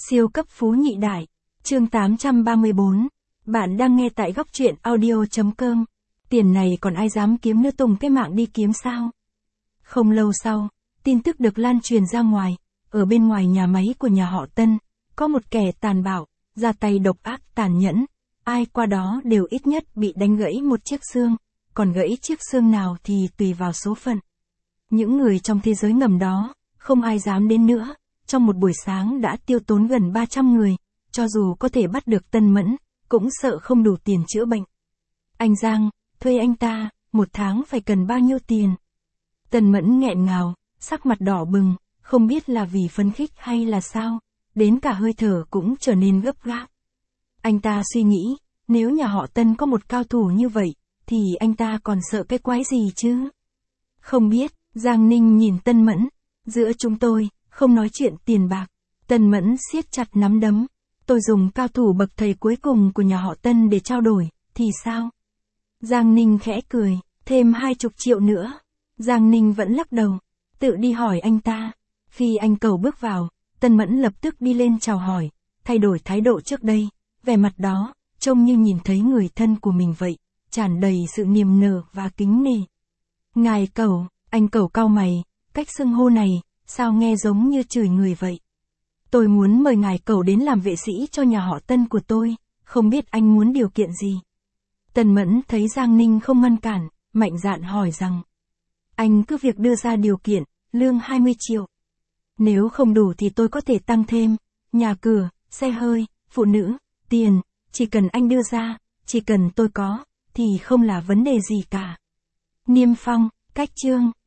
Siêu cấp phú nhị đại. Chương 834. Bạn đang nghe tại góc truyện audio.com. Tiền này còn ai dám kiếm nữa, tung cái mạng đi kiếm sao? Không lâu sau, tin tức được lan truyền ra ngoài. Ở bên ngoài nhà máy của nhà họ Tân, có một kẻ tàn bạo, ra tay độc ác tàn nhẫn. Ai qua đó đều ít nhất bị đánh gãy một chiếc xương, còn gãy chiếc xương nào thì tùy vào số phận. Những người trong thế giới ngầm đó, không ai dám đến nữa. Trong một buổi sáng đã tiêu tốn gần 300 người, cho dù có thể bắt được Tân Mẫn, cũng sợ không đủ tiền chữa bệnh. Anh Giang, thuê anh ta, một tháng phải cần bao nhiêu tiền? Tân Mẫn nghẹn ngào, sắc mặt đỏ bừng, không biết là vì phấn khích hay là sao, đến cả hơi thở cũng trở nên gấp gáp. Anh ta suy nghĩ, nếu nhà họ Tân có một cao thủ như vậy, thì anh ta còn sợ cái quái gì chứ? Không biết, Giang Ninh nhìn Tân Mẫn, giữa chúng tôi, không nói chuyện tiền bạc. Tân Mẫn siết chặt nắm đấm. Tôi dùng cao thủ bậc thầy cuối cùng của nhà họ Tân để trao đổi, thì sao? Giang Ninh khẽ cười, thêm 20 triệu nữa. Giang Ninh vẫn lắc đầu, tự đi hỏi anh ta. Khi anh Cầu bước vào, Tân Mẫn lập tức đi lên chào hỏi, thay đổi thái độ trước đây. Vẻ mặt đó, trông như nhìn thấy người thân của mình vậy, tràn đầy sự niềm nở và kính nể. Ngài Cầu, anh Cầu cau mày, cách xưng hô này, sao nghe giống như chửi người vậy? Tôi muốn mời ngài Cầu đến làm vệ sĩ cho nhà họ Tân của tôi, không biết anh muốn điều kiện gì? Tân Mẫn thấy Giang Ninh không ngăn cản, mạnh dạn hỏi rằng. Anh cứ việc đưa ra điều kiện, lương 20 triệu. Nếu không đủ thì tôi có thể tăng thêm, nhà cửa, xe hơi, phụ nữ, tiền, chỉ cần anh đưa ra, chỉ cần tôi có, thì không là vấn đề gì cả. Niêm phong, cách chương.